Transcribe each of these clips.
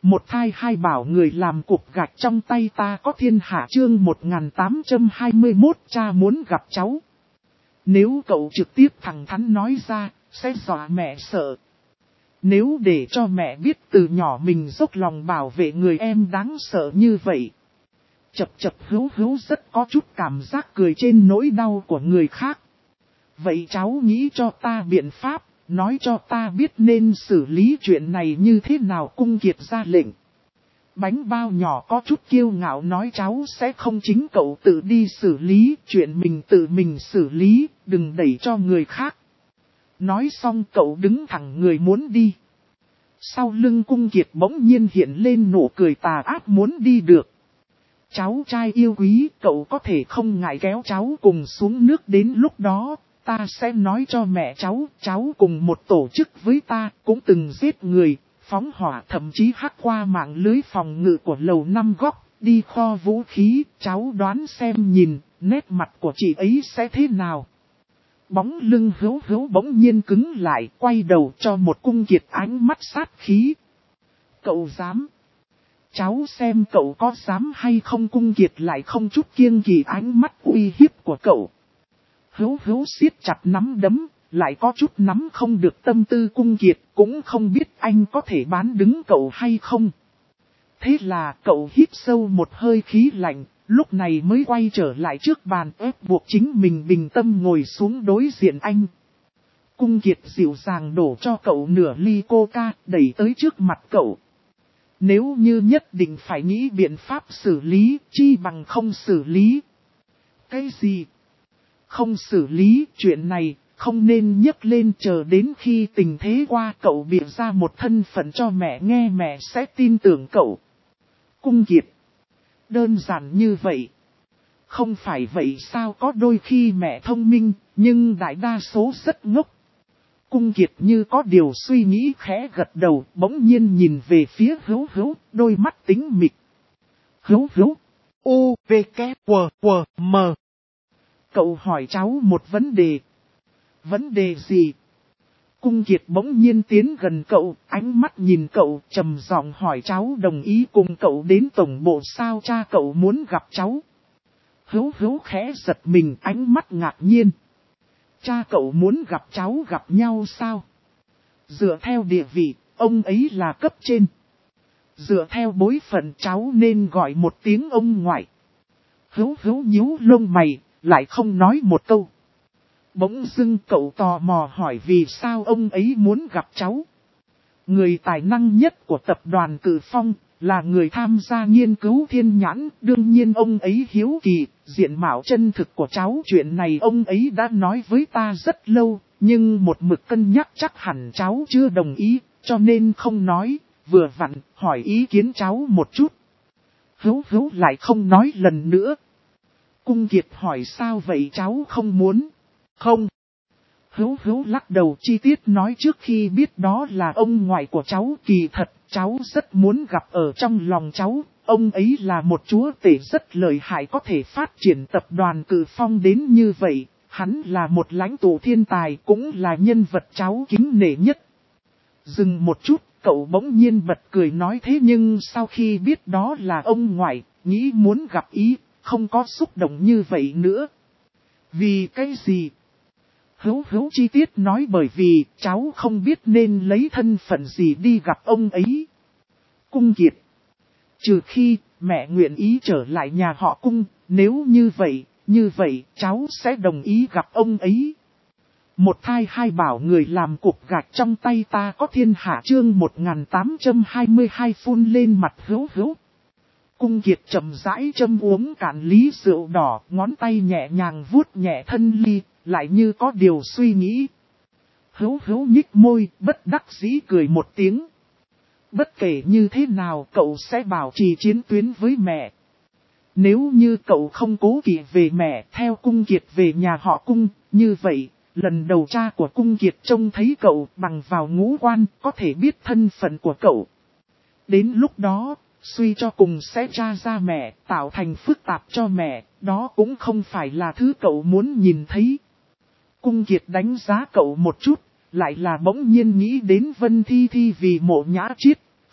Một thai hai bảo người làm cục gạch trong tay ta có thiên hạ chương 1821 cha muốn gặp cháu. Nếu cậu trực tiếp thẳng thắn nói ra, sẽ dọa mẹ sợ. Nếu để cho mẹ biết từ nhỏ mình dốc lòng bảo vệ người em đáng sợ như vậy. Chập chập hữu hữu rất có chút cảm giác cười trên nỗi đau của người khác. Vậy cháu nghĩ cho ta biện pháp, nói cho ta biết nên xử lý chuyện này như thế nào. Cung Kiệt ra lệnh. Bánh bao nhỏ có chút kiêu ngạo nói cháu sẽ không chính cậu tự đi xử lý, chuyện mình tự mình xử lý, đừng đẩy cho người khác. Nói xong cậu đứng thẳng người muốn đi. Sau lưng Cung Kiệt bỗng nhiên hiện lên nụ cười tà ác muốn đi được. Cháu trai yêu quý, cậu có thể không ngại kéo cháu cùng xuống nước, đến lúc đó, ta sẽ nói cho mẹ cháu cùng một tổ chức với ta, cũng từng giết người, phóng hỏa, thậm chí hack qua mạng lưới phòng ngự của lầu 5 góc, đi kho vũ khí, cháu đoán xem nhìn, nét mặt của chị ấy sẽ thế nào. Bóng lưng hữu hữu bỗng nhiên cứng lại, quay đầu cho một Cung Kiệt ánh mắt sát khí. Cậu dám? Cháu xem cậu có dám hay không. Cung Kiệt lại không chút kiêng kỵ ánh mắt uy hiếp của cậu. Hữu hữu siết chặt nắm đấm, lại có chút nắm không được tâm tư Cung Kiệt, cũng không biết anh có thể bán đứng cậu hay không. Thế là cậu hít sâu một hơi khí lạnh, lúc này mới quay trở lại trước bàn ép buộc chính mình bình tâm ngồi xuống đối diện anh. Cung Kiệt dịu dàng đổ cho cậu nửa ly coca, đẩy tới trước mặt cậu. Nếu như nhất định phải nghĩ biện pháp xử lý, chi bằng không xử lý. Cái gì? Không xử lý, chuyện này không nên nhấc lên, chờ đến khi tình thế qua cậu bịa ra một thân phận cho mẹ nghe, mẹ sẽ tin tưởng cậu. Cung Kiệt. Đơn giản như vậy. Không phải vậy sao, có đôi khi mẹ thông minh, nhưng đại đa số rất ngốc. Cung Kiệt như có điều suy nghĩ khẽ gật đầu, bỗng nhiên nhìn về phía hữu hữu, đôi mắt tính mịch. Hữu hữu. U, V, K, W, W, M. Cậu hỏi cháu một vấn đề. Vấn đề gì? Cung Kiệt bỗng nhiên tiến gần cậu, ánh mắt nhìn cậu, trầm giọng hỏi cháu đồng ý cùng cậu đến tổng bộ sao, cha cậu muốn gặp cháu. Hữu hữu khẽ giật mình, ánh mắt ngạc nhiên. Cha cậu muốn gặp cháu gặp nhau sao? Dựa theo địa vị, ông ấy là cấp trên. Dựa theo bối phận cháu nên gọi một tiếng ông ngoại. Hữu hữu nhíu lông mày, lại không nói một câu. Bỗng dưng cậu tò mò hỏi vì sao ông ấy muốn gặp cháu. Người tài năng nhất của tập đoàn Cử Phong, là người tham gia nghiên cứu thiên nhãn, đương nhiên ông ấy hiếu kỳ, diện mạo chân thực của cháu. Chuyện này ông ấy đã nói với ta rất lâu, nhưng một mực cân nhắc chắc hẳn cháu chưa đồng ý, cho nên không nói, vừa vặn, hỏi ý kiến cháu một chút. Hữu hữu lại không nói lần nữa. Cung Kiệt hỏi sao vậy, cháu không muốn? Không. Hữu hữu lắc đầu, chi tiết nói trước khi biết đó là ông ngoại của cháu, kỳ thật, cháu rất muốn gặp ở trong lòng cháu, ông ấy là một chúa tể rất lợi hại, có thể phát triển tập đoàn Cử Phong đến như vậy, hắn là một lãnh tụ thiên tài, cũng là nhân vật cháu kính nể nhất. Dừng một chút, cậu bỗng nhiên bật cười nói thế nhưng sau khi biết đó là ông ngoại, nghĩ muốn gặp ý, không có xúc động như vậy nữa. Vì cái gì? Hữu hữu chi tiết nói bởi vì cháu không biết nên lấy thân phận gì đi gặp ông ấy. Cung Kiệt. Trừ khi mẹ nguyện ý trở lại nhà họ Cung, nếu như vậy cháu sẽ đồng ý gặp ông ấy. Một thai hai bảo người làm cục gạch trong tay ta có thiên hạ chương 1822 phun lên mặt hữu hữu. Cung Kiệt chậm rãi châm uống cạn ly rượu đỏ, ngón tay nhẹ nhàng vuốt nhẹ thân ly, lại như có điều suy nghĩ. Hữu hữu nhích môi, bất đắc dĩ cười một tiếng. Bất kể như thế nào cậu sẽ bảo trì chiến tuyến với mẹ. Nếu như cậu không cố kỵ về mẹ theo Cung Kiệt về nhà họ Cung, như vậy, lần đầu cha của Cung Kiệt trông thấy cậu bằng vào ngũ quan có thể biết thân phận của cậu. Đến lúc đó, suy cho cùng sẽ tra ra mẹ, tạo thành phức tạp cho mẹ, đó cũng không phải là thứ cậu muốn nhìn thấy. Cung Kiệt đánh giá cậu một chút, lại là bỗng nhiên nghĩ đến Vân Thi Thi vì Mộ Nhã Chiết,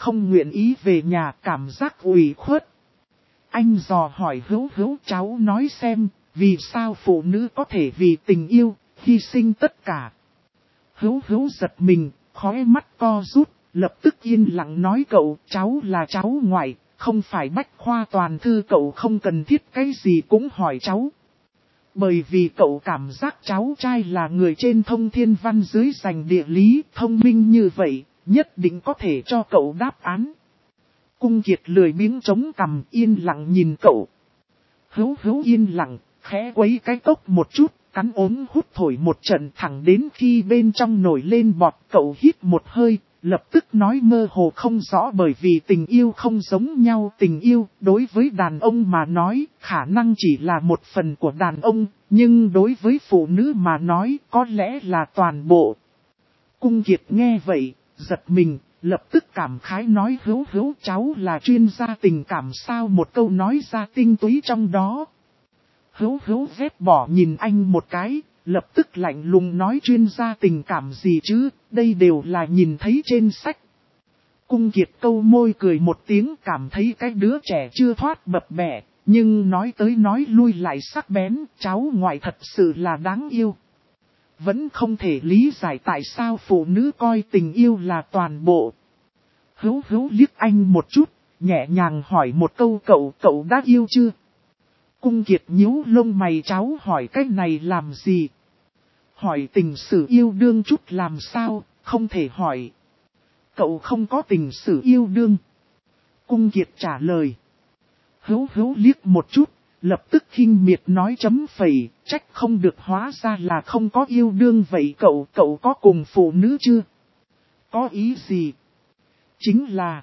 không nguyện ý về nhà, cảm giác ủy khuất. Anh dò hỏi Hữu Hữu, cháu nói xem, vì sao phụ nữ có thể vì tình yêu, hy sinh tất cả. Hữu Hữu giật mình, khóe mắt co rút, lập tức yên lặng nói cậu, cháu là cháu ngoại, không phải bách khoa toàn thư, cậu không cần thiết cái gì cũng hỏi cháu. Bởi vì cậu cảm giác cháu trai là người trên thông thiên văn dưới giành địa lý, thông minh như vậy, nhất định có thể cho cậu đáp án. Cung Kiệt lười biếng chống cằm yên lặng nhìn cậu. Hữu Hữu yên lặng, khẽ quấy cái cốc một chút, cắn ốm hút thổi một trận thẳng đến khi bên trong nổi lên bọt, cậu hít một hơi, lập tức nói mơ hồ không rõ, bởi vì tình yêu không giống nhau. Tình yêu đối với đàn ông mà nói khả năng chỉ là một phần của đàn ông, nhưng đối với phụ nữ mà nói có lẽ là toàn bộ. Cung Kiệt nghe vậy, giật mình, lập tức cảm khái nói Hữu Hữu, cháu là chuyên gia tình cảm sao, một câu nói ra tinh túy trong đó. Hữu Hữu vét bỏ nhìn anh một cái, lập tức lạnh lùng nói chuyên gia tình cảm gì chứ, đây đều là nhìn thấy trên sách. Cung Kiệt câu môi cười một tiếng, cảm thấy cái đứa trẻ chưa thoát bập bẹ, nhưng nói tới nói lui lại sắc bén, cháu ngoại thật sự là đáng yêu. Vẫn không thể lý giải tại sao phụ nữ coi tình yêu là toàn bộ. Hữu Hữu liếc anh một chút, nhẹ nhàng hỏi một câu, cậu đã yêu chưa? Cung Kiệt nhíu lông mày, cháu hỏi cái này làm gì? Hỏi tình sử yêu đương chút làm sao, không thể hỏi. Cậu không có tình sử yêu đương. Cung Kiệt trả lời. Hữu Hữu liếc một chút, lập tức khinh miệt nói chấm phẩy, trách không được, hóa ra là không có yêu đương vậy. Cậu có cùng phụ nữ chưa? Có ý gì? Chính là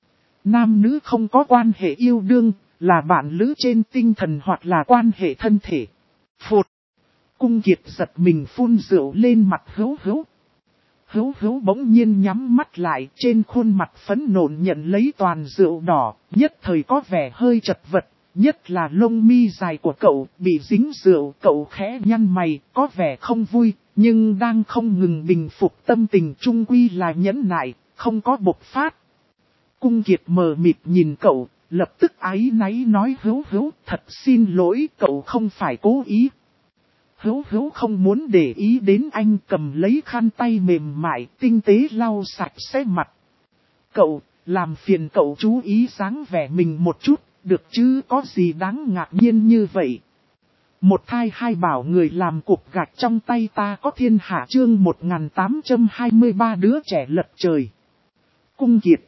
nam nữ không có quan hệ yêu đương, là bạn lữ trên tinh thần hoặc là quan hệ thân thể. Phụt! Cung Kiệt giật mình phun rượu lên mặt Hữu Hữu. Hữu Hữu bỗng nhiên nhắm mắt lại, trên khuôn mặt phấn nộn nhận lấy toàn rượu đỏ, nhất thời có vẻ hơi chật vật, nhất là lông mi dài của cậu bị dính rượu, cậu khẽ nhăn mày, có vẻ không vui, nhưng đang không ngừng bình phục tâm tình, chung quy là nhẫn nại, không có bộc phát. Cung Kiệt mờ mịt nhìn cậu, lập tức áy náy nói Hữu Hữu, thật xin lỗi, cậu không phải cố ý. Hữu Hữu không muốn để ý đến anh, cầm lấy khăn tay mềm mại, tinh tế lau sạch sẽ mặt. Cậu, làm phiền cậu chú ý dáng vẻ mình một chút, được chứ, có gì đáng ngạc nhiên như vậy. Một thai hai bảo người làm cục gạch trong tay ta có thiên hạ, chương 1823 đứa trẻ lật trời. Cung Kiệt.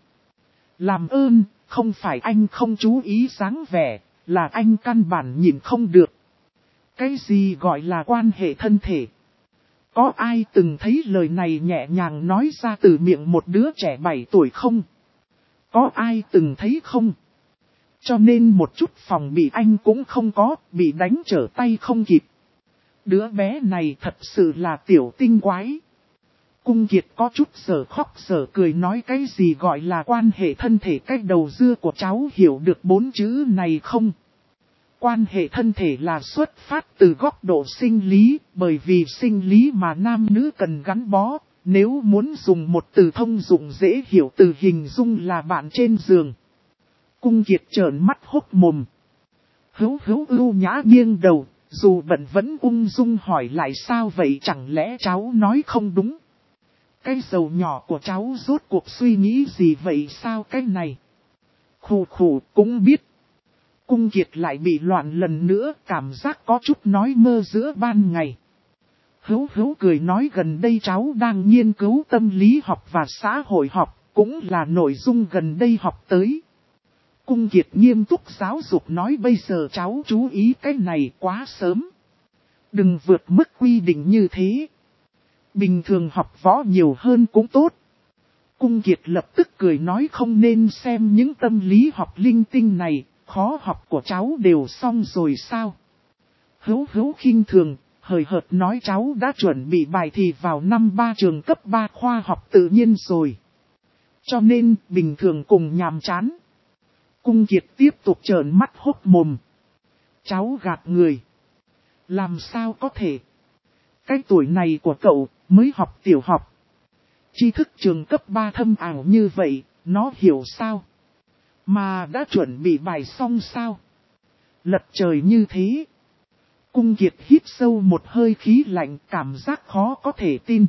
Làm ơn, không phải anh không chú ý dáng vẻ, là anh căn bản nhìn không được. Cái gì gọi là quan hệ thân thể? Có ai từng thấy lời này nhẹ nhàng nói ra từ miệng một đứa trẻ 7 tuổi không? Có ai từng thấy không? Cho nên một chút phòng bị anh cũng không có, bị đánh trở tay không kịp. Đứa bé này thật sự là tiểu tinh quái. Cung Kiệt có chút giờ khóc giờ cười nói cái gì gọi là quan hệ thân thể, cái đầu dưa của cháu hiểu được 4 chữ này không? Quan hệ thân thể là xuất phát từ góc độ sinh lý, bởi vì sinh lý mà nam nữ cần gắn bó, nếu muốn dùng một từ thông dụng dễ hiểu từ hình dung là bạn trên giường. Cung Kiệt trợn mắt hốc mồm. Hữu Hữu ưu nhã nghiêng đầu, dù bận vẫn ung dung hỏi lại sao vậy, chẳng lẽ cháu nói không đúng? Cái dầu nhỏ của cháu rốt cuộc suy nghĩ gì vậy sao cái này? Khù khù cũng biết. Cung Kiệt lại bị loạn lần nữa, cảm giác có chút nói mơ giữa ban ngày. Hữu Hữu cười nói gần đây cháu đang nghiên cứu tâm lý học và xã hội học, cũng là nội dung gần đây học tới. Cung Kiệt nghiêm túc giáo dục nói bây giờ cháu chú ý cái này quá sớm. Đừng vượt mức quy định như thế. Bình thường học võ nhiều hơn cũng tốt. Cung Kiệt lập tức cười nói không nên xem những tâm lý học linh tinh này, khó học của cháu đều xong rồi sao? Hữu Hữu khinh thường, hời hợt nói cháu đã chuẩn bị bài thi vào năm 3 trường cấp 3 khoa học tự nhiên rồi. Cho nên, bình thường cùng nhàm chán. Cung Kiệt tiếp tục trợn mắt hốc mồm. Cháu gạt người. Làm sao có thể? Cái tuổi này của cậu mới học tiểu học. Tri thức trường cấp 3 thâm ảo như vậy, Nó hiểu sao? Mà đã chuẩn bị bài xong sao? Lật trời như thế. Cung Kiệt hít sâu một hơi khí lạnh, cảm giác khó có thể tin.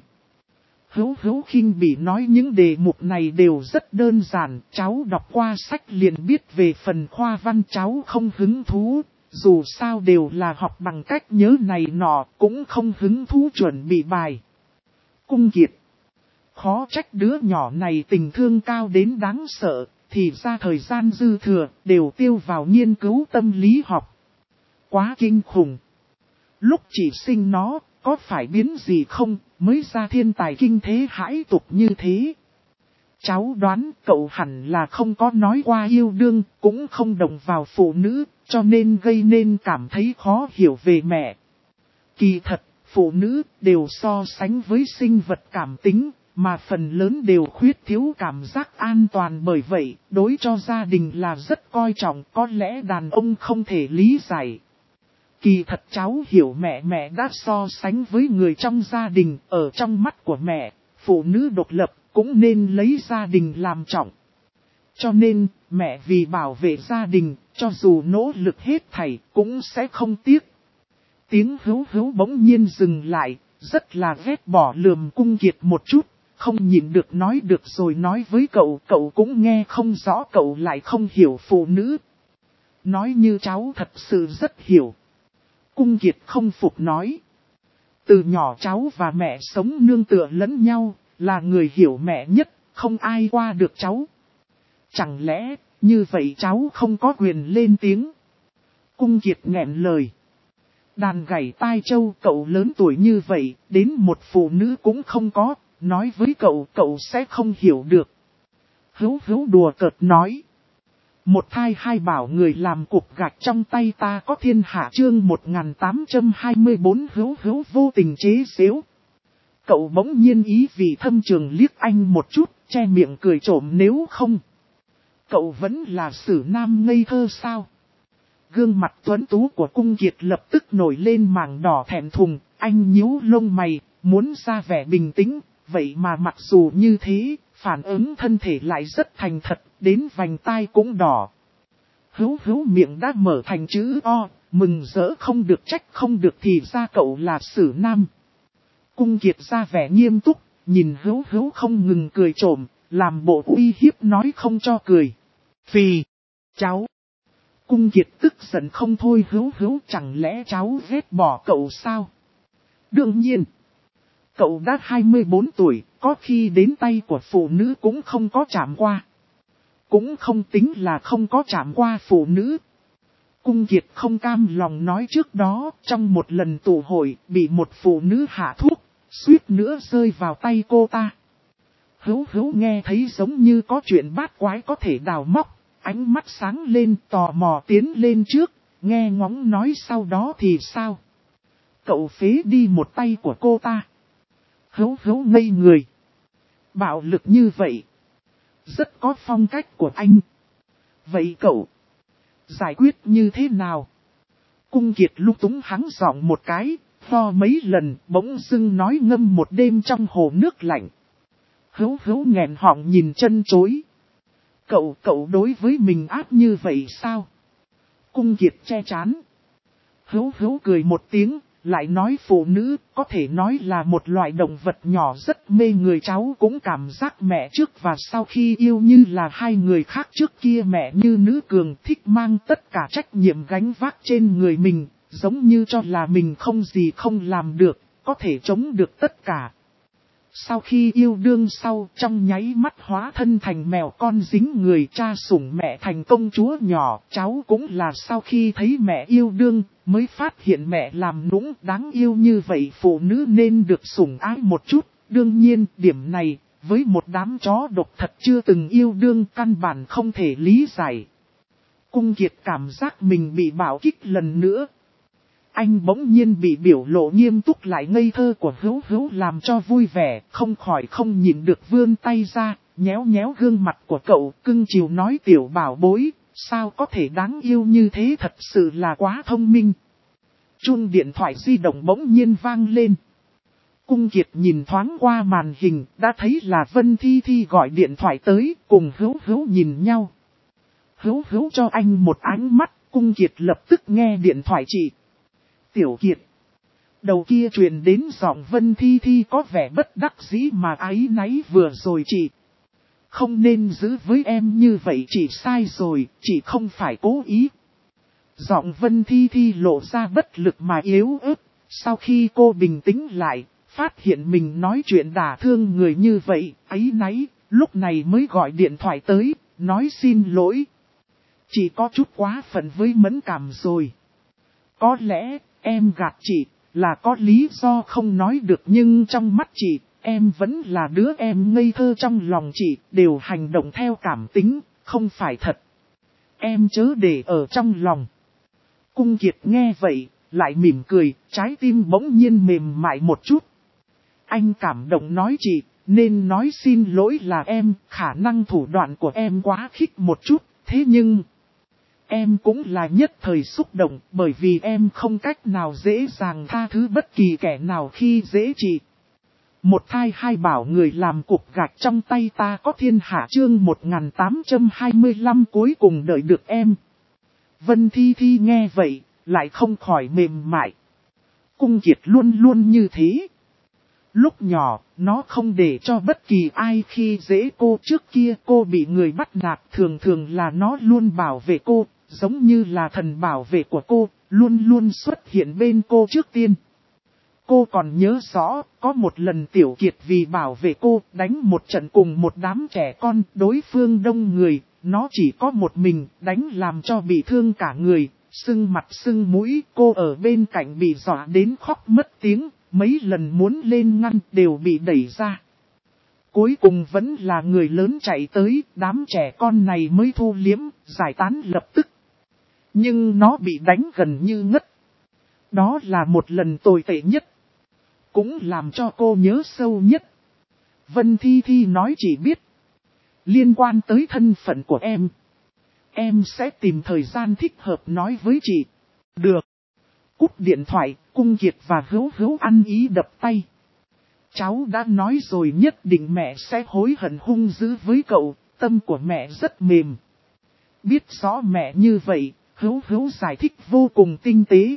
Hữu khinh bỉ nói những đề mục này đều rất đơn giản, cháu đọc qua sách liền biết về phần khoa văn cháu không hứng thú, dù sao đều là học bằng cách nhớ này nọ, cũng không hứng thú chuẩn bị bài. Cung Kiệt, khó trách đứa nhỏ này tình thương cao đến đáng sợ, thì ra thời gian dư thừa đều tiêu vào nghiên cứu tâm lý học. Quá kinh khủng. Lúc chỉ sinh nó, có phải biến gì không, mới ra thiên tài kinh thế hãi tục như thế. Cháu đoán cậu hẳn là không có nói qua yêu đương, cũng không động vào phụ nữ, cho nên gây nên cảm thấy khó hiểu về mẹ. Kỳ thật, phụ nữ đều so sánh với sinh vật cảm tính, mà phần lớn đều khuyết thiếu cảm giác an toàn, bởi vậy, đối cho gia đình là rất coi trọng, có lẽ đàn ông không thể lý giải. Kỳ thật cháu hiểu mẹ đã so sánh với người trong gia đình, ở trong mắt của mẹ, phụ nữ độc lập cũng nên lấy gia đình làm trọng. Cho nên, mẹ vì bảo vệ gia đình, cho dù nỗ lực hết thảy cũng sẽ không tiếc. Tiếng hữu bỗng nhiên dừng lại, rất là ghét bỏ lườm Cung Kiệt một chút, không nhịn được nói được rồi nói với cậu, cậu cũng nghe không rõ, cậu lại không hiểu phụ nữ. Nói như cháu thật sự rất hiểu. Cung Kiệt không phục nói. Từ nhỏ cháu và mẹ sống nương tựa lẫn nhau, là người hiểu mẹ nhất, không ai qua được cháu. Chẳng lẽ, như vậy cháu không có quyền lên tiếng? Cung Kiệt nghẹn lời. Đàn gảy tai châu, cậu lớn tuổi như vậy, đến một phụ nữ cũng không có, nói với cậu, cậu sẽ không hiểu được. Hữu đùa cợt nói. Một thai hai bảo người làm cục gạch trong tay ta có thiên hạ chương 1824 hữu vô tình chế xếu. Cậu bỗng nhiên ý vì thâm trường liếc anh một chút, che miệng cười trộm nếu không. Cậu vẫn là sử nam ngây thơ sao? Gương mặt tuấn tú của Cung Kiệt lập tức nổi lên mảng đỏ thẹn thùng, anh nhíu lông mày, muốn ra vẻ bình tĩnh, vậy mà mặc dù như thế, phản ứng thân thể lại rất thành thật, đến vành tai cũng đỏ. Hữu miệng đã mở thành chữ O, mừng rỡ không được trách không được thì ra cậu là sử nam. Cung Kiệt ra vẻ nghiêm túc, nhìn Hữu không ngừng cười trộm, làm bộ uy hiếp nói không cho cười. Phì, cháu. Cung Kiệt tức giận không thôi, Hữu chẳng lẽ cháu ghét bỏ cậu sao? Đương nhiên, cậu đã 24 tuổi, có khi đến tay của phụ nữ cũng không có chạm qua. Cũng không tính là không có chạm qua phụ nữ. Cung Kiệt không cam lòng nói trước đó, trong một lần tụ hội, bị một phụ nữ hạ thuốc, suýt nữa rơi vào tay cô ta. Hữu nghe thấy giống như có chuyện bát quái có thể đào móc, ánh mắt sáng lên tò mò tiến lên trước, nghe ngóng nói sau đó thì sao? Cậu phế đi một tay của cô ta. Hữu ngây người. Bạo lực như vậy. Rất có phong cách của anh. Vậy cậu giải quyết như thế nào? Cung Kiệt lúc túng hắng giọng một cái, ho mấy lần, bỗng dưng nói ngâm một đêm trong hồ nước lạnh. Hữu nghẹn họng nhìn chân chối. Cậu đối với mình ác như vậy sao? Cung Kiệt che chán. Hữu cười một tiếng, lại nói phụ nữ có thể nói là một loại động vật nhỏ rất mê người, cháu cũng cảm giác mẹ trước và sau khi yêu như là hai người khác. Trước kia mẹ như nữ cường thích mang tất cả trách nhiệm gánh vác trên người mình, giống như cho là mình không gì không làm được, có thể chống được tất cả. Sau khi yêu đương sau, trong nháy mắt hóa thân thành mèo con dính người, cha sủng mẹ thành công chúa nhỏ. Cháu cũng là sau khi thấy mẹ yêu đương, mới phát hiện mẹ làm nũng đáng yêu như vậy. Phụ nữ nên được sủng ái một chút, đương nhiên điểm này, với một đám chó độc thật chưa từng yêu đương căn bản không thể lý giải. Cung Kiệt cảm giác mình bị bạo kích lần nữa. Anh bỗng nhiên bị biểu lộ nghiêm túc lại ngây thơ của Hữu làm cho vui vẻ, không khỏi không nhịn được vươn tay ra, nhéo gương mặt của cậu, cưng chiều nói tiểu bảo bối, sao có thể đáng yêu như thế, thật sự là quá thông minh. Chuông điện thoại di động bỗng nhiên vang lên. Cung Kiệt nhìn thoáng qua màn hình, đã thấy là Vân Thi Thi gọi điện thoại tới, cùng Hữu Hữu nhìn nhau. Hữu Hữu cho anh một ánh mắt, Cung Kiệt lập tức nghe điện thoại chị. Tiểu Kiệt. Đầu kia truyền đến giọng Vân Thi Thi có vẻ bất đắc dĩ mà áy náy vừa rồi chị. Không nên giữ với em như vậy, chị sai rồi, chị không phải cố ý. Giọng Vân Thi Thi lộ ra bất lực mà yếu ớt, sau khi cô bình tĩnh lại, phát hiện mình nói chuyện đả thương người như vậy, áy náy, lúc này mới gọi điện thoại tới, nói xin lỗi. Chị có chút quá phận với mẫn cảm rồi. Có lẽ, em gạt chị, là có lý do không nói được, nhưng trong mắt chị, em vẫn là đứa em ngây thơ trong lòng chị, đều hành động theo cảm tính, không phải thật. Em chớ để ở trong lòng. Cung Kiệt nghe vậy, lại mỉm cười, trái tim bỗng nhiên mềm mại một chút. Anh cảm động nói chị, nên nói xin lỗi là em, khả năng thủ đoạn của em quá khích một chút, thế nhưng... Em cũng là nhất thời xúc động, bởi vì em không cách nào dễ dàng tha thứ bất kỳ kẻ nào khi dễ chị. Một thai hai bảo người làm cục gạch trong tay ta có thiên hạ chương 1825 cuối cùng đợi được em. Vân Thi Thi nghe vậy, lại không khỏi mềm mại. Cung Kiệt luôn luôn như thế. Lúc nhỏ, nó không để cho bất kỳ ai khi dễ cô, trước kia cô bị người bắt nạt, thường thường là nó luôn bảo vệ cô, giống như là thần bảo vệ của cô, luôn luôn xuất hiện bên cô trước tiên. Cô còn nhớ rõ, có một lần Tiểu Kiệt vì bảo vệ cô, đánh một trận cùng một đám trẻ con, đối phương đông người, nó chỉ có một mình, đánh làm cho bị thương cả người, sưng mặt sưng mũi, cô ở bên cạnh bị dọa đến khóc mất tiếng, mấy lần muốn lên ngăn đều bị đẩy ra. Cuối cùng vẫn là người lớn chạy tới, đám trẻ con này mới thu liếm, giải tán lập tức. Nhưng nó bị đánh gần như ngất. Đó là một lần tồi tệ nhất. Cũng làm cho cô nhớ sâu nhất. Vân Thi Thi nói chỉ biết. Liên quan tới thân phận của em sẽ tìm thời gian thích hợp nói với chị. Được. Cúp điện thoại, Cung Kiệt và Hữu Hữu ăn ý đập tay. Cháu đã nói rồi, nhất định mẹ sẽ hối hận hung dữ với cậu, tâm của mẹ rất mềm. Biết rõ mẹ như vậy, Hữu Hữu giải thích vô cùng tinh tế.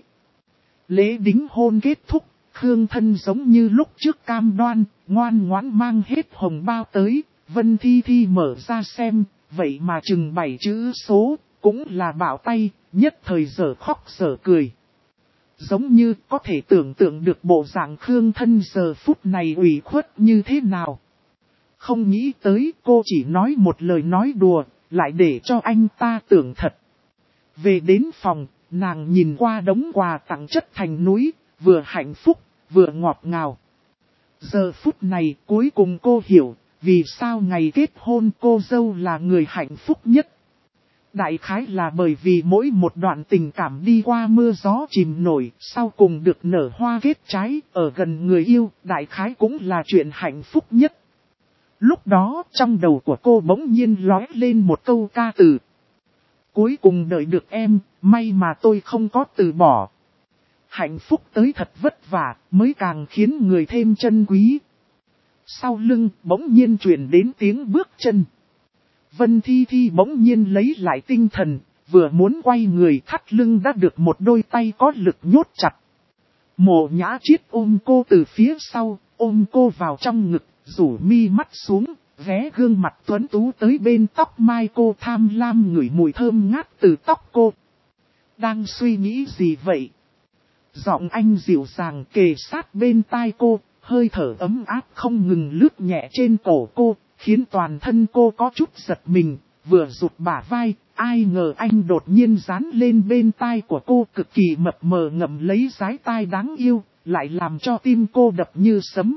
Lễ đính hôn kết thúc, Khương Thân giống như lúc trước cam đoan, ngoan ngoãn mang hết hồng bao tới, Vân Thi Thi mở ra xem, vậy mà chừng 7 chữ số, cũng là bảo tay, nhất thời dở khóc dở cười. Giống như có thể tưởng tượng được bộ dạng Khương Thân giờ phút này ủy khuất như thế nào. Không nghĩ tới cô chỉ nói một lời nói đùa, lại để cho anh ta tưởng thật. Về đến phòng, nàng nhìn qua đống quà tặng chất thành núi, vừa hạnh phúc, vừa ngọt ngào. Giờ phút này cuối cùng cô hiểu, vì sao ngày kết hôn cô dâu là người hạnh phúc nhất. Đại khái là bởi vì mỗi một đoạn tình cảm đi qua mưa gió chìm nổi, sau cùng được nở hoa kết trái, ở gần người yêu, đại khái cũng là chuyện hạnh phúc nhất. Lúc đó, trong đầu của cô bỗng nhiên lóe lên một câu ca từ. Cuối cùng đợi được em, may mà tôi không có từ bỏ. Hạnh phúc tới thật vất vả, mới càng khiến người thêm trân quý. Sau lưng, bỗng nhiên truyền đến tiếng bước chân. Vân Thi Thi bỗng nhiên lấy lại tinh thần, vừa muốn quay người, thắt lưng đã được một đôi tay có lực nhốt chặt. Mộ Nhã Chiết ôm cô từ phía sau, ôm cô vào trong ngực, rủ mi mắt xuống, ghé gương mặt tuấn tú tới bên tóc mai cô, tham lam ngửi mùi thơm ngát từ tóc cô. Đang suy nghĩ gì vậy? Giọng anh dịu dàng kề sát bên tai cô, hơi thở ấm áp không ngừng lướt nhẹ trên cổ cô, khiến toàn thân cô có chút giật mình, vừa rụt bả vai, ai ngờ anh đột nhiên dán lên bên tai của cô, cực kỳ mập mờ ngậm lấy dái tai đáng yêu, lại làm cho tim cô đập như sấm.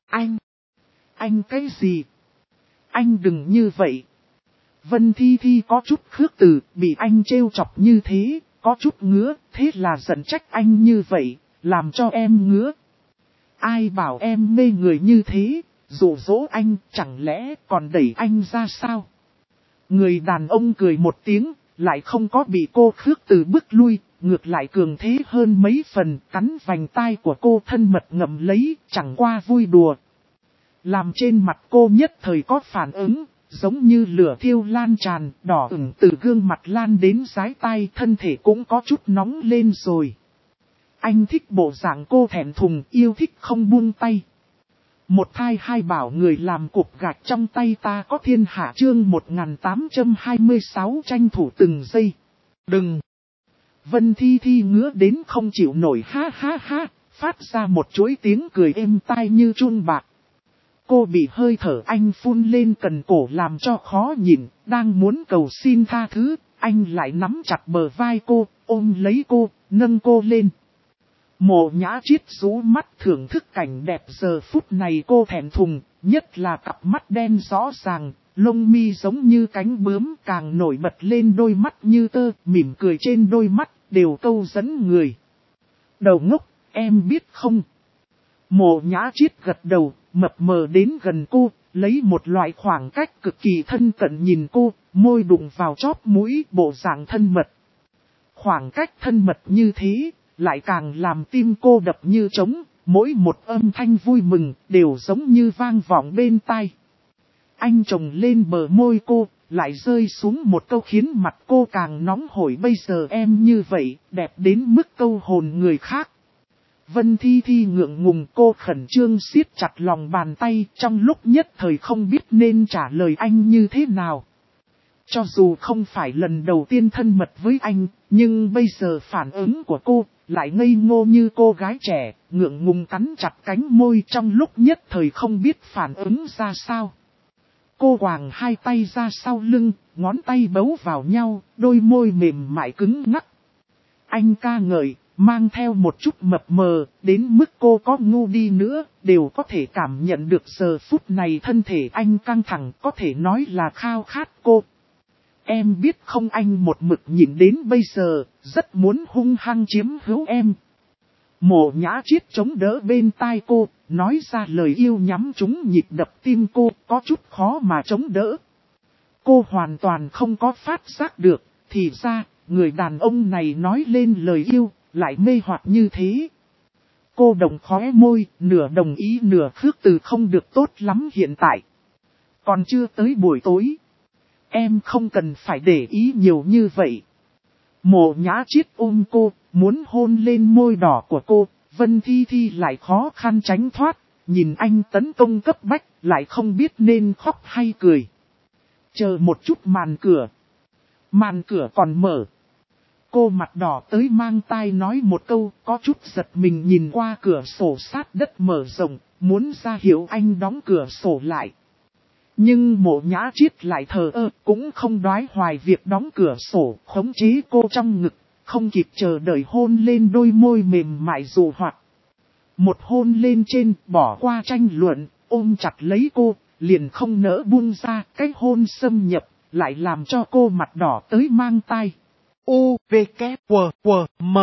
Anh cái gì? Anh đừng như vậy. Vân Thi Thi có chút khước từ, bị anh trêu chọc như thế, có chút ngứa, thế là giận trách anh như vậy, làm cho em ngứa. Ai bảo em mê người như thế, dụ dỗ anh, chẳng lẽ còn đẩy anh ra sao? Người đàn ông cười một tiếng, lại không có bị cô khước từ bước lui, ngược lại cường thế hơn mấy phần, cắn vành tai của cô thân mật ngậm lấy, chẳng qua vui đùa. Làm trên mặt cô nhất thời có phản ứng, giống như lửa thiêu lan tràn, đỏ ửng từ gương mặt lan đến dái tai, thân thể cũng có chút nóng lên rồi. Anh thích bộ dạng cô thẹn thùng, yêu thích không buông tay. Một thai hai bảo người làm cục gạch trong tay ta có thiên hạ chương 1826 tranh thủ từng giây. Đừng! Vân Thi Thi ngứa đến không chịu nổi ha ha ha, phát ra một chuỗi tiếng cười êm tai như chun bạc. Cô bị hơi thở anh phun lên cần cổ làm cho khó nhịn, đang muốn cầu xin tha thứ, anh lại nắm chặt bờ vai cô, ôm lấy cô, nâng cô lên. Mộ Nhã Triết rũ mắt thưởng thức cảnh đẹp giờ phút này cô thẹn thùng, nhất là cặp mắt đen rõ ràng, lông mi giống như cánh bướm càng nổi bật lên đôi mắt như tơ, mỉm cười trên đôi mắt, đều câu dẫn người. Đầu ngốc, em biết không? Mộ Nhã Triết gật đầu, mập mờ đến gần cô, lấy một loại khoảng cách cực kỳ thân cận nhìn cô, môi đụng vào chóp mũi bộ dạng thân mật. Khoảng cách thân mật như thế, lại càng làm tim cô đập như trống, mỗi một âm thanh vui mừng đều giống như vang vọng bên tai. Anh chồng lên bờ môi cô, lại rơi xuống một câu khiến mặt cô càng nóng hổi. Bây giờ em như vậy, đẹp đến mức câu hồn người khác. Vân Thi Thi ngượng ngùng, cô khẩn trương siết chặt lòng bàn tay, trong lúc nhất thời không biết nên trả lời anh như thế nào. Cho dù không phải lần đầu tiên thân mật với anh, nhưng bây giờ phản ứng của cô lại ngây ngô như cô gái trẻ, ngượng ngùng cắn chặt cánh môi, trong lúc nhất thời không biết phản ứng ra sao. Cô quàng hai tay ra sau lưng, ngón tay bấu vào nhau, đôi môi mềm mại cứng ngắc. Anh ca ngợi, mang theo một chút mập mờ, đến mức cô có ngu đi nữa, đều có thể cảm nhận được giờ phút này thân thể anh căng thẳng, có thể nói là khao khát cô. Em biết không, anh một mực nhìn đến bây giờ, rất muốn hung hăng chiếm hữu em. Mộ Nhã Triết chống đỡ bên tai cô, nói ra lời yêu nhắm trúng nhịp đập tim cô, có chút khó mà chống đỡ. Cô hoàn toàn không có phát giác được, thì ra, người đàn ông này nói lên lời yêu, lại mê hoặc như thế. Cô đồng khóe môi, nửa đồng ý nửa khước từ không được tốt lắm hiện tại. Còn chưa tới buổi tối. Em không cần phải để ý nhiều như vậy. Mộ Nhã Triết ôm cô, muốn hôn lên môi đỏ của cô, Vân Thi Thi lại khó khăn tránh thoát, nhìn anh tấn công cấp bách, lại không biết nên khóc hay cười. Chờ một chút màn cửa còn mở. Cô mặt đỏ tới mang tai nói một câu, có chút giật mình nhìn qua cửa sổ sát đất mở rộng, muốn ra hiệu anh đóng cửa sổ lại. Nhưng Mộ Nhã Triết lại thờ ơ, cũng không đoái hoài việc đóng cửa sổ, khống chế cô trong ngực, không kịp chờ đợi hôn lên đôi môi mềm mại dụ hoặc. Một hôn lên trên, bỏ qua tranh luận, ôm chặt lấy cô, liền không nỡ buông ra, cái hôn xâm nhập, lại làm cho cô mặt đỏ tới mang tai. U, V, K, W, W, M.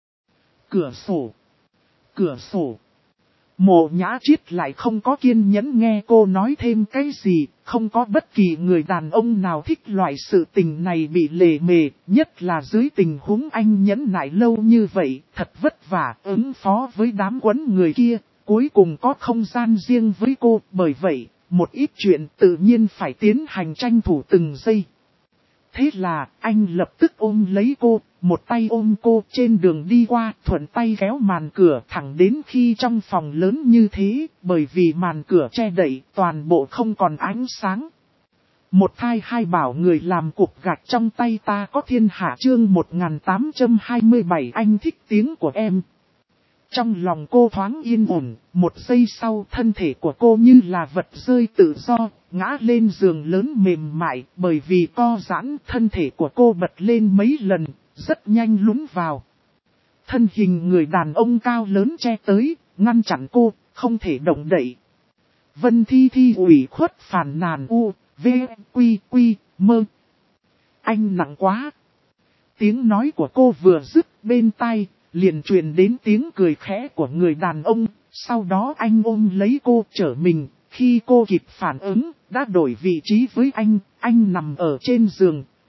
Cửa sổ. Mộ Nhã Triết lại không có kiên nhẫn nghe cô nói thêm cái gì, không có bất kỳ người đàn ông nào thích loại sự tình này bị lề mề, nhất là dưới tình huống anh nhẫn nại lâu như vậy, thật vất vả ứng phó với đám quấn người kia, cuối cùng có không gian riêng với cô, bởi vậy, một ít chuyện tự nhiên phải tiến hành tranh thủ từng giây. Thế là, anh lập tức ôm lấy cô, một tay ôm cô trên đường đi qua, thuận tay kéo màn cửa thẳng đến khi trong phòng lớn như thế, bởi vì màn cửa che đậy, toàn bộ không còn ánh sáng. Một thai hai bảo người làm cục gạch trong tay ta có thiên hạ chương 1827 anh thích tiếng của em. Trong lòng cô thoáng yên ổn, một giây sau thân thể của cô như là vật rơi tự do, ngã lên giường lớn mềm mại, bởi vì co giãn thân thể của cô bật lên mấy lần, rất nhanh lún vào. Thân hình người đàn ông cao lớn che tới, ngăn chặn cô, không thể động đậy. Vân Thi Thi ủy khuất phàn nàn u, v, quy, quy, mơ. Anh nặng quá. Tiếng nói của cô vừa dứt bên tai, liền truyền đến tiếng cười khẽ của người đàn ông, sau đó anh ôm lấy cô trở mình, khi cô kịp phản ứng, đã đổi vị trí với anh nằm ở trên giường,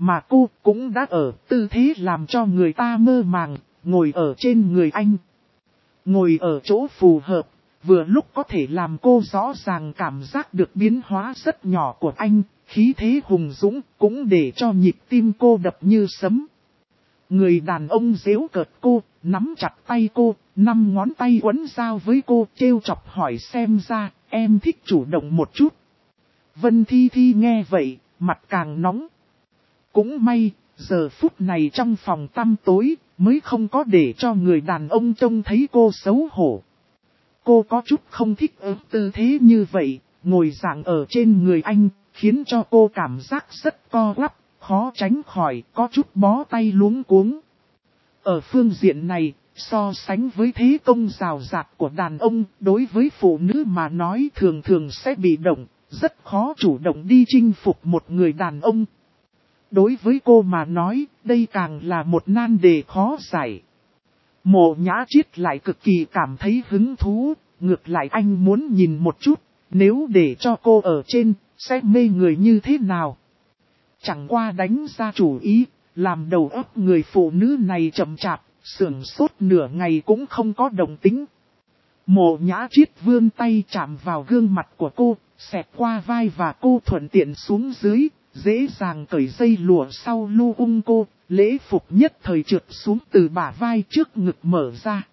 mà cô cũng đã ở tư thế làm cho người ta mơ màng, ngồi ở trên người anh. Ngồi ở chỗ phù hợp, vừa lúc có thể làm cô rõ ràng cảm giác được biến hóa rất nhỏ của anh, khí thế hùng dũng cũng để cho nhịp tim cô đập như sấm. Người đàn ông giễu cợt cô, nắm chặt tay cô, 5 ngón tay quấn dao với cô, trêu chọc hỏi xem ra, em thích chủ động một chút. Vân Thi Thi nghe vậy, mặt càng nóng. Cũng may, giờ phút này trong phòng tăm tối, mới không có để cho người đàn ông trông thấy cô xấu hổ. Cô có chút không thích tư thế như vậy, ngồi dạng ở trên người anh, khiến cho cô cảm giác rất co quắp, khó tránh khỏi, có chút bó tay luống cuống. Ở phương diện này, so sánh với thế công rào rạt của đàn ông, đối với phụ nữ mà nói thường thường sẽ bị động, rất khó chủ động đi chinh phục một người đàn ông. Đối với cô mà nói, đây càng là một nan đề khó giải. Mộ Nhã Triết lại cực kỳ cảm thấy hứng thú, ngược lại anh muốn nhìn một chút, nếu để cho cô ở trên, sẽ mê người như thế nào. Chẳng qua đánh ra chủ ý, làm đầu óc người phụ nữ này chậm chạp, sửng sốt nửa ngày cũng không có động tĩnh. Mộ Nhã Triết vươn tay chạm vào gương mặt của cô, xẹt qua vai và cô thuận tiện xuống dưới, dễ dàng cởi dây lụa sau lu ung cô, lễ phục nhất thời trượt xuống từ bả vai trước ngực mở ra.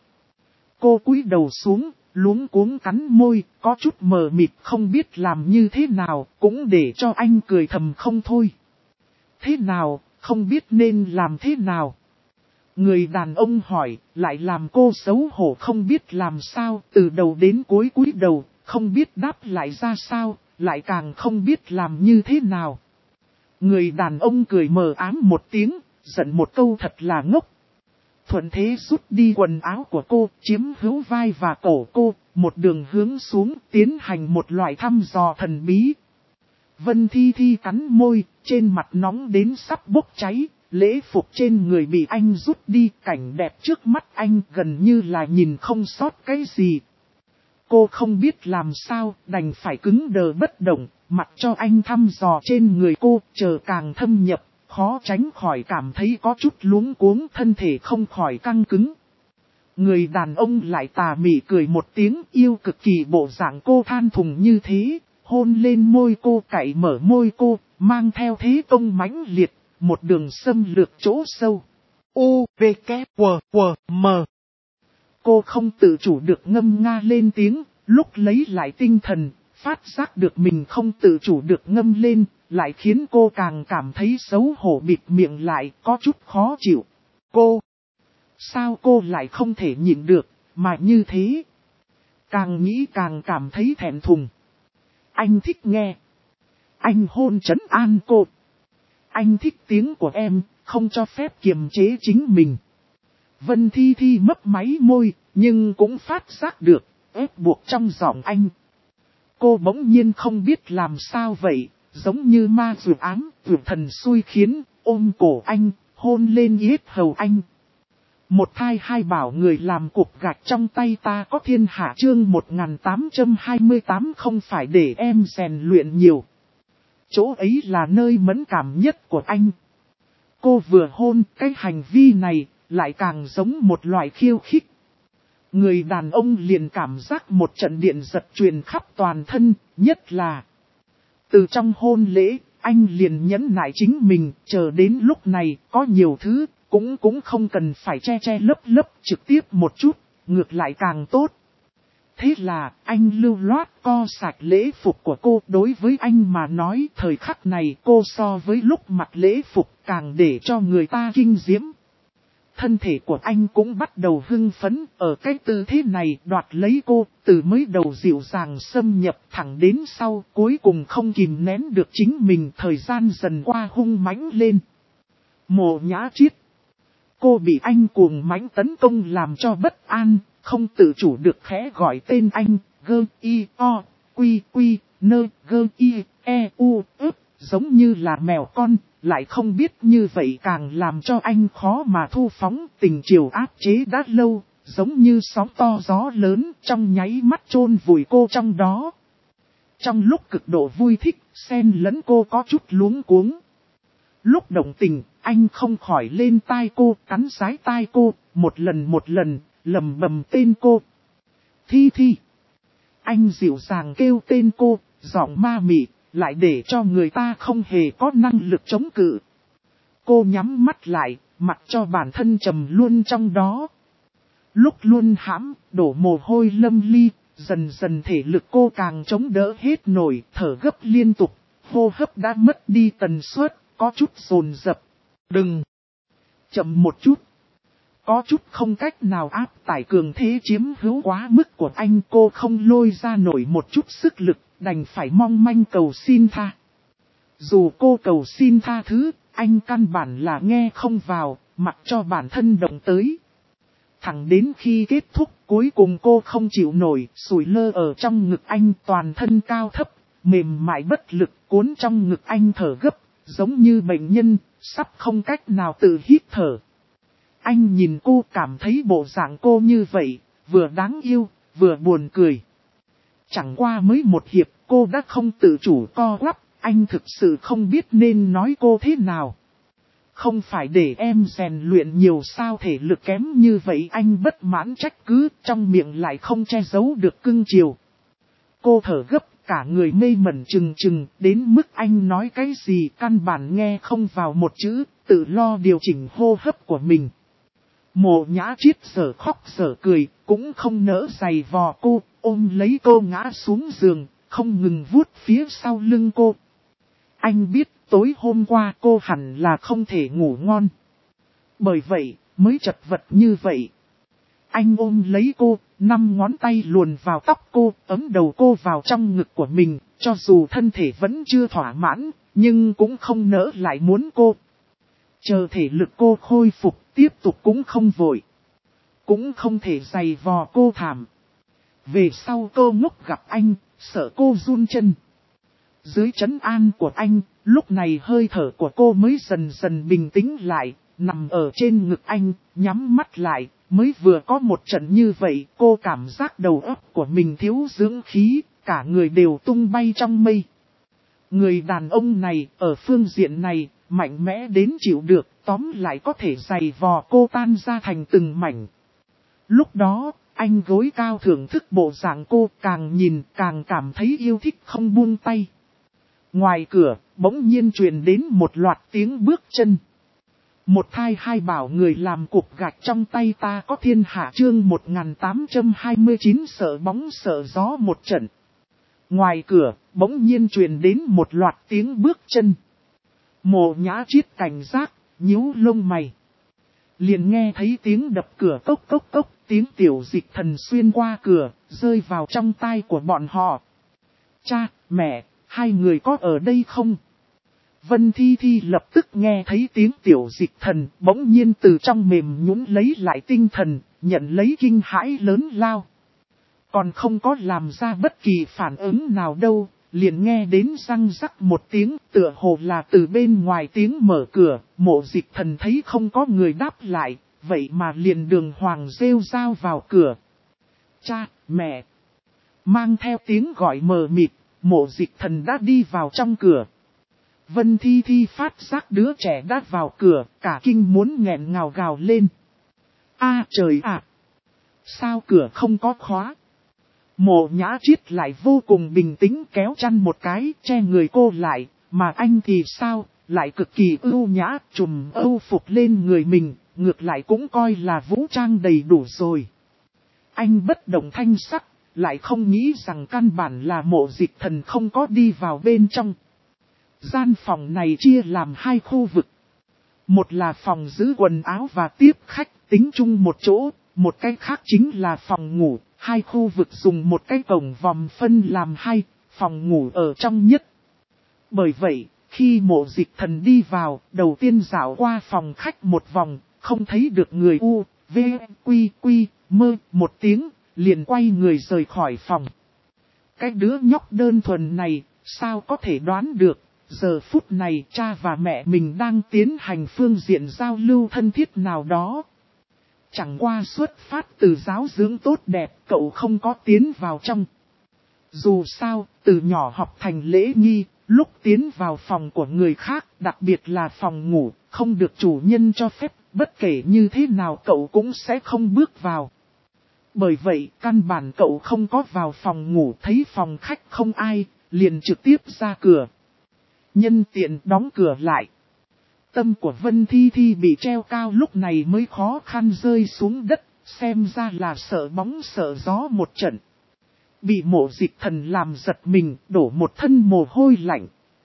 Cô cúi đầu xuống, luống cuống cắn môi, có chút mờ mịt không biết làm như thế nào, cũng để cho anh cười thầm không thôi. Thế nào, không biết nên làm thế nào? Người đàn ông hỏi, lại làm cô xấu hổ không biết làm sao, từ đầu đến cuối cúi đầu, không biết đáp lại ra sao, lại càng không biết làm như thế nào. Người đàn ông cười mờ ám một tiếng, giận một câu thật là ngốc. Thuận thế rút đi quần áo của cô, chiếm hữu vai và cổ cô, một đường hướng xuống, tiến hành một loại thăm dò thần bí. Vân Thi Thi cắn môi, trên mặt nóng đến sắp bốc cháy, lễ phục trên người bị anh rút đi, cảnh đẹp trước mắt anh gần như là nhìn không sót cái gì. Cô không biết làm sao, đành phải cứng đờ bất động, mặc cho anh thăm dò trên người cô, chờ càng thâm nhập, khó tránh khỏi cảm thấy có chút luống cuống, thân thể không khỏi căng cứng. Người đàn ông lại tà mị cười một tiếng, yêu cực kỳ bộ dạng cô than thùng như thế, hôn lên môi cô, cạy mở môi cô, mang theo thế công mãnh liệt, một đường xâm lược chỗ sâu. U, V, K, W, W, M. Cô không tự chủ được ngâm nga lên tiếng, lúc lấy lại tinh thần, phát giác được mình không tự chủ được ngâm lên, lại khiến cô càng cảm thấy xấu hổ bịt miệng lại, có chút khó chịu. Sao cô lại không thể nhịn được, mà như thế? Càng nghĩ càng cảm thấy thẹn thùng. Anh thích nghe. Anh hôn trấn an cô. Anh thích tiếng của em, không cho phép kiềm chế chính mình. Vân Thi Thi mấp máy môi, nhưng cũng phát giác được, ép buộc trong giọng anh. Cô bỗng nhiên không biết làm sao vậy, giống như ma dược ám, dược thần xui khiến, ôm cổ anh, hôn lên yết hầu anh. Một thai hai bảo người làm cục gạch trong tay ta có thiên hạ chương 1828 không phải để em rèn luyện nhiều. Chỗ ấy là nơi mẫn cảm nhất của anh. Cô vừa hôn, cái hành vi này lại càng giống một loại khiêu khích. Người đàn ông liền cảm giác một trận điện giật truyền khắp toàn thân, nhất là từ trong hôn lễ, anh liền nhẫn nại chính mình, chờ đến lúc này, có nhiều thứ, cũng không cần phải che lấp trực tiếp một chút, ngược lại càng tốt. Thế là, anh lưu loát co sạch lễ phục của cô. Đối với anh mà nói thời khắc này cô so với lúc mặc lễ phục càng để cho người ta kinh diễm. Thân thể của anh cũng bắt đầu hưng phấn, ở cái tư thế này đoạt lấy cô, từ mới đầu dịu dàng xâm nhập thẳng đến sau, cuối cùng không kìm nén được chính mình, thời gian dần qua hung mãnh lên. Mộ Nhã Triết. Cô bị anh cuồng mãnh tấn công làm cho bất an, không tự chủ được khẽ gọi tên anh, gơ y o, quy quy, nơ gơ y, e u, ức, giống như là mèo con. Lại không biết như vậy càng làm cho anh khó mà thu phóng, tình chiều áp chế đã lâu, giống như sóng to gió lớn, trong nháy mắt chôn vùi cô trong đó. Trong lúc cực độ vui thích, xen lẫn cô có chút luống cuống. Lúc động tình, anh không khỏi lên tai cô, cắn sái tai cô, một lần, lầm bầm tên cô. Thi Thi. Anh dịu dàng kêu tên cô, giọng ma mị, lại để cho người ta không hề có năng lực chống cự. Cô nhắm mắt lại, mặc cho bản thân trầm luôn trong đó. Lúc luôn hãm, đổ mồ hôi lâm ly, dần dần thể lực cô càng chống đỡ hết nổi, thở gấp liên tục, hô hấp đã mất đi tần suất, có chút dồn dập. Đừng! Chậm một chút. Có chút không cách nào áp tải cường thế chiếm hữu quá mức của anh, cô không lôi ra nổi một chút sức lực, đành phải mong manh cầu xin tha. Dù cô cầu xin tha thứ, anh căn bản là nghe không vào, mặc cho bản thân động tới. Thẳng đến khi kết thúc, cuối cùng cô không chịu nổi, sủi lơ ở trong ngực anh, toàn thân cao thấp, mềm mại bất lực, cuốn trong ngực anh thở gấp, giống như bệnh nhân, sắp không cách nào tự hít thở. Anh nhìn cô, cảm thấy bộ dạng cô như vậy, vừa đáng yêu, vừa buồn cười. Chẳng qua mới một hiệp, cô đã không tự chủ co quắp, anh thực sự không biết nên nói cô thế nào. Không phải để em rèn luyện nhiều sao, thể lực kém như vậy, anh bất mãn trách cứ, trong miệng lại không che giấu được cưng chiều. Cô thở gấp, cả người mê mẩn trừng, đến mức anh nói cái gì căn bản nghe không vào một chữ, tự lo điều chỉnh hô hấp của mình. Mộ Nhã Triết sở khóc sở cười, cũng không nỡ giày vò cô, ôm lấy cô ngã xuống giường, không ngừng vuốt phía sau lưng cô. Anh biết tối hôm qua cô hẳn là không thể ngủ ngon. Bởi vậy, mới chật vật như vậy. Anh ôm lấy cô, 5 ngón tay luồn vào tóc cô, ấm đầu cô vào trong ngực của mình, cho dù thân thể vẫn chưa thỏa mãn, nhưng cũng không nỡ lại muốn cô. Chờ thể lực cô khôi phục, tiếp tục cũng không vội. Cũng không thể giày vò cô thảm. Về sau cô ngốc gặp anh, sợ cô run chân. Dưới trấn an của anh, lúc này hơi thở của cô mới dần dần bình tĩnh lại, nằm ở trên ngực anh, nhắm mắt lại, mới vừa có một trận như vậy, cô cảm giác đầu óc của mình thiếu dưỡng khí, cả người đều tung bay trong mây. Người đàn ông này, ở phương diện này, mạnh mẽ đến chịu được, tóm lại có thể giày vò cô tan ra thành từng mảnh. Lúc đó, anh gối cao thưởng thức bộ dạng cô, càng nhìn càng cảm thấy yêu thích không buông tay. Ngoài cửa, bỗng nhiên truyền đến một loạt tiếng bước chân. Một thai hai bảo người làm cục gạch trong tay ta có thiên hạ, chương 1829 sợ bóng sợ gió một trận. Ngoài cửa, bỗng nhiên truyền đến một loạt tiếng bước chân. Mộ Nhã Triết cảnh giác, nhíu lông mày. Liền nghe thấy tiếng đập cửa cốc cốc cốc, tiếng Tiểu Dịch Thần xuyên qua cửa, rơi vào trong tai của bọn họ. Cha, mẹ, hai người có ở đây không? Vân Thi Thi lập tức nghe thấy tiếng Tiểu Dịch Thần, bỗng nhiên từ trong mềm nhũn lấy lại tinh thần, nhận lấy kinh hãi lớn lao. Còn không có làm ra bất kỳ phản ứng nào đâu, liền nghe đến răng rắc một tiếng, tựa hồ là từ bên ngoài tiếng mở cửa. Mộ Dịch Thần thấy không có người đáp lại, vậy mà liền đường hoàng rêu rao vào cửa. Cha, mẹ. Mang theo tiếng gọi mờ mịt, Mộ Dịch Thần đã đi vào trong cửa. Vân Thi Thi phát giác đứa trẻ đã vào cửa, cả kinh muốn nghẹn ngào gào lên. A trời ạ! Sao cửa không có khóa? Mộ Nhã Triết lại vô cùng bình tĩnh kéo chăn một cái, che người cô lại, mà anh thì sao, lại cực kỳ ưu nhã, trùm âu phục lên người mình, ngược lại cũng coi là vũ trang đầy đủ rồi. Anh bất động thanh sắc, lại không nghĩ rằng căn bản là Mộ Dịch Thần không có đi vào bên trong. Gian phòng này chia làm hai khu vực. Một là phòng giữ quần áo và tiếp khách tính chung một chỗ, một cái khác chính là phòng ngủ. Hai khu vực dùng một cái cổng vòm phân làm hai, phòng ngủ ở trong nhất. Bởi vậy, khi Mộ Dịch Thần đi vào, đầu tiên dạo qua phòng khách một vòng, không thấy được người u, v, quy, mơ, một tiếng, liền quay người rời khỏi phòng. Cái đứa nhóc đơn thuần này, sao có thể đoán được, giờ phút này cha và mẹ mình đang tiến hành phương diện giao lưu thân thiết nào đó. Chẳng qua xuất phát từ giáo dưỡng tốt đẹp, cậu không có tiến vào trong. Dù sao, từ nhỏ học thành lễ nghi, Lúc tiến vào phòng của người khác, đặc biệt là phòng ngủ, không được chủ nhân cho phép, bất kể như thế nào cậu cũng sẽ không bước vào. Bởi vậy, căn bản cậu không có vào phòng ngủ, thấy phòng khách không ai, liền trực tiếp ra cửa. Nhân tiện đóng cửa lại. Tâm của Vân Thi Thi bị treo cao lúc này mới khó khăn rơi xuống đất, xem ra là sợ bóng sợ gió một trận. Bị Mộ Dịch Thần làm giật mình, đổ một thân mồ hôi lạnh.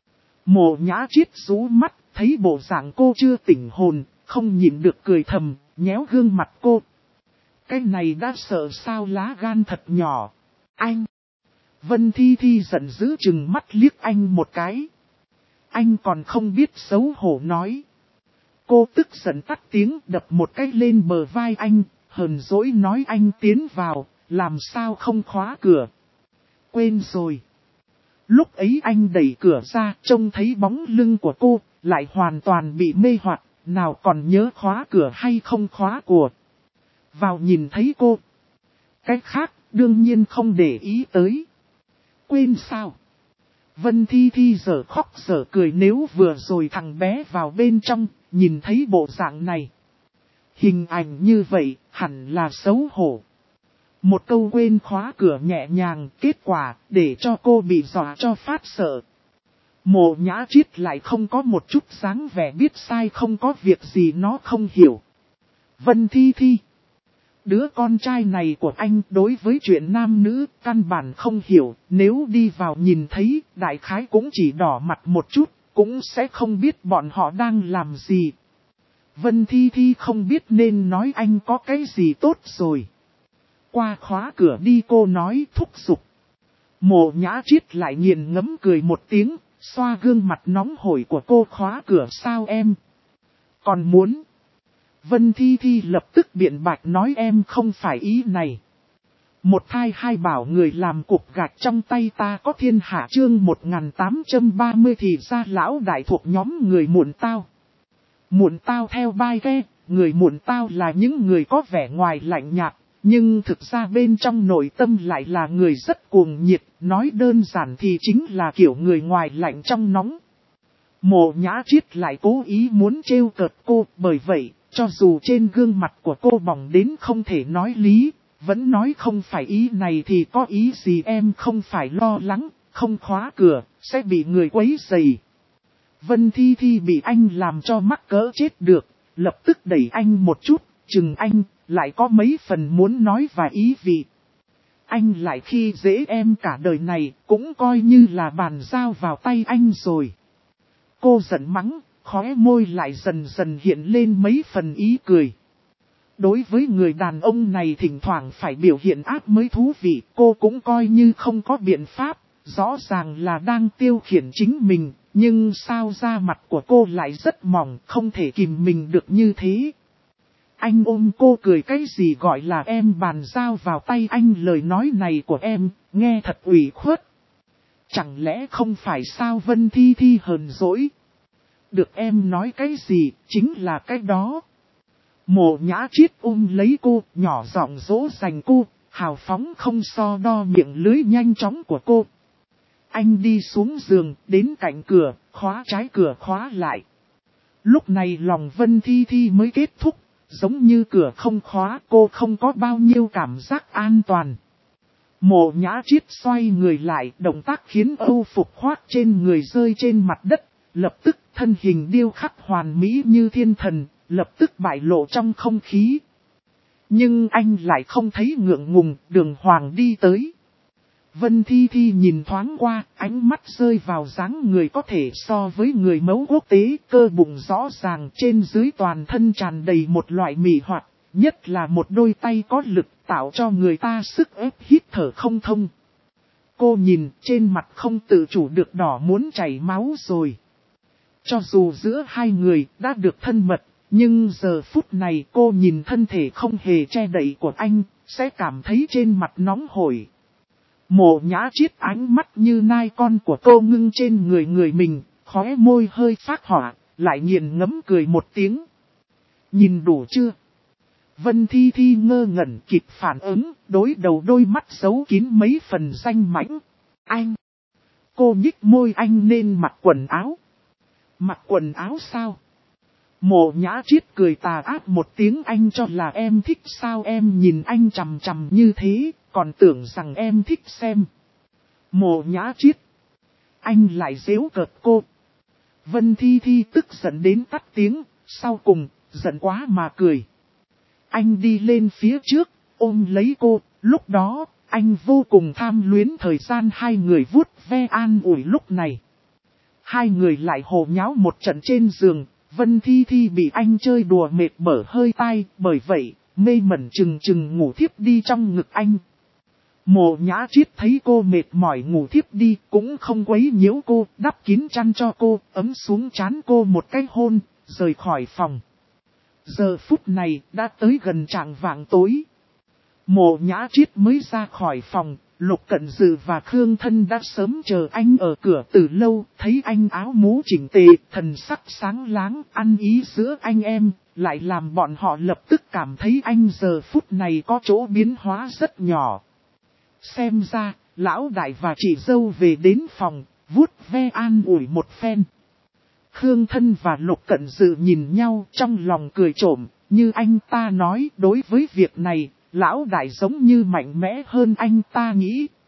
Mộ Nhã Triết rũ mắt, thấy bộ dạng cô chưa tỉnh hồn, không nhịn được cười thầm, nhéo gương mặt cô. Cái này đã sợ sao, lá gan thật nhỏ. Anh! Vân Thi Thi giận dữ chừng mắt liếc anh một cái. Anh còn không biết xấu hổ nói. Cô tức giận tắt tiếng, đập một cái lên bờ vai anh, hờn dỗi nói anh tiến vào, làm sao không khóa cửa. Quên rồi. Lúc ấy anh đẩy cửa ra, trông thấy bóng lưng của cô, lại hoàn toàn bị mê hoặc, nào còn nhớ khóa cửa hay không khóa của. Vào nhìn thấy cô. Cái khác, đương nhiên không để ý tới. Quên sao? Vân Thi Thi giờ khóc giờ cười, nếu vừa rồi thằng bé vào bên trong, nhìn thấy bộ dạng này. Hình ảnh như vậy, hẳn là xấu hổ. Một câu quên khóa cửa nhẹ nhàng, kết quả, để cho cô bị dọa cho phát sợ. Mộ Nhã Triết lại không có một chút dáng vẻ biết sai, không có việc gì nó không hiểu. Vân Thi Thi. Đứa con trai này của anh đối với chuyện nam nữ căn bản không hiểu, nếu đi vào nhìn thấy, đại khái cũng chỉ đỏ mặt một chút, cũng sẽ không biết bọn họ đang làm gì. Vân Thi Thi không biết nên nói anh có cái gì tốt rồi. Qua khóa cửa đi, cô nói thúc giục. Mộ Nhã Triết lại nghiền ngẫm cười một tiếng, xoa gương mặt nóng hổi của cô, khóa cửa sao em? Còn muốn? Vân Thi Thi lập tức biện bạch nói em không phải ý này. Một thai hai bảo người làm cục gạch trong tay ta có thiên hạ, chương 1830 thì ra lão đại thuộc nhóm người Muộn Tao. Muộn Tao theo bai ghe, người Muộn Tao là những người có vẻ ngoài lạnh nhạt, nhưng thực ra bên trong nội tâm lại là người rất cuồng nhiệt, nói đơn giản thì chính là kiểu người ngoài lạnh trong nóng. Mộ Nhã Triết lại cố ý muốn trêu cợt cô, bởi vậy, cho dù trên gương mặt của cô bỏng đến không thể nói lý, vẫn nói không phải ý này thì có ý gì, em không phải lo lắng, không khóa cửa, sẽ bị người quấy rầy. Vân Thi Thi bị anh làm cho mắc cỡ chết được, lập tức đẩy anh một chút, chừng anh, lại có mấy phần muốn nói và ý vị. Anh lại khi dễ em cả đời này, cũng coi như là bàn giao vào tay anh rồi. Cô giận mắng, khóe môi lại dần dần hiện lên mấy phần ý cười. Đối với người đàn ông này thỉnh thoảng phải biểu hiện ác mới thú vị, cô cũng coi như không có biện pháp, rõ ràng là đang tiêu khiển chính mình, nhưng sao da mặt của cô lại rất mỏng, không thể kìm mình được như thế. Anh ôm cô cười, cái gì gọi là em bàn giao vào tay anh, lời nói này của em, nghe thật ủy khuất. Chẳng lẽ không phải sao? Vân Thi Thi hờn dỗi. Được, em nói cái gì, chính là cái đó. Mộ Nhã Triết lấy cô, nhỏ giọng dỗ dành cô, hào phóng không so đo miệng lưới nhanh chóng của cô. Anh đi xuống giường, đến cạnh cửa, khóa trái cửa khóa lại. Lúc này lòng Vân Thi Thi mới kết thúc, giống như cửa không khóa, cô không có bao nhiêu cảm giác an toàn. Mộ Nhã Triết xoay người lại, động tác khiến âu phục khoác trên người rơi trên mặt đất, lập tức thân hình điêu khắc hoàn mỹ như thiên thần, lập tức bại lộ trong không khí. Nhưng anh lại không thấy ngượng ngùng, đường hoàng đi tới. Vân Thi Thi nhìn thoáng qua, ánh mắt rơi vào dáng người có thể so với người mẫu quốc tế, cơ bụng rõ ràng, trên dưới toàn thân tràn đầy một loại mị hoặc, nhất là một đôi tay có lực tạo cho người ta sức ép hít thở không thông. Cô nhìn, trên mặt không tự chủ được đỏ muốn chảy máu rồi. Cho dù giữa hai người đã được thân mật, nhưng giờ phút này cô nhìn thân thể không hề che đậy của anh, sẽ cảm thấy trên mặt nóng hổi. Mộ Nhã Triết ánh mắt như nai con của cô ngưng trên người mình, khóe môi hơi phát hỏa, lại nghiền ngẫm cười một tiếng. Nhìn đủ chưa? Vân Thi Thi ngơ ngẩn kịp phản ứng, đối đầu đôi mắt giấu kín mấy phần danh mãnh. Anh! Cô nhích môi, anh nên mặc quần áo. Mặc quần áo sao? Mộ Nhã Triết cười tà ác một tiếng, anh cho là em thích sao, em nhìn anh chằm chằm như thế, còn tưởng rằng em thích xem. Mộ Nhã Triết. Anh lại giễu cợt cô. Vân Thi Thi tức giận đến tắt tiếng, sau cùng, giận quá mà cười. Anh đi lên phía trước, ôm lấy cô, lúc đó, anh vô cùng tham luyến thời gian hai người vuốt ve an ủi lúc này. Hai người lại hồ nháo một trận trên giường, Vân Thi Thi bị anh chơi đùa mệt bở hơi tai, bởi vậy, mê mẩn chừng chừng ngủ thiếp đi trong ngực anh. Mộ Nhã Triết thấy cô mệt mỏi ngủ thiếp đi, cũng không quấy nhiễu cô, đắp kín chăn cho cô, ấm xuống trán cô một cái hôn, rời khỏi phòng. Giờ phút này, đã tới gần chạng vạng tối. Mộ Nhã Triết mới ra khỏi phòng, Lục Cận Dự và Khương Thân đã sớm chờ anh ở cửa từ lâu, thấy anh áo mũ chỉnh tề, thần sắc sáng láng, ăn ý giữa anh em, lại làm bọn họ lập tức cảm thấy anh giờ phút này có chỗ biến hóa rất nhỏ. Xem ra, lão đại và chị dâu về đến phòng, vuốt ve an ủi một phen. Khương Thân và Lục Cận Dự nhìn nhau trong lòng cười trộm, như anh ta nói đối với việc này, lão đại giống như mạnh mẽ hơn anh ta nghĩ,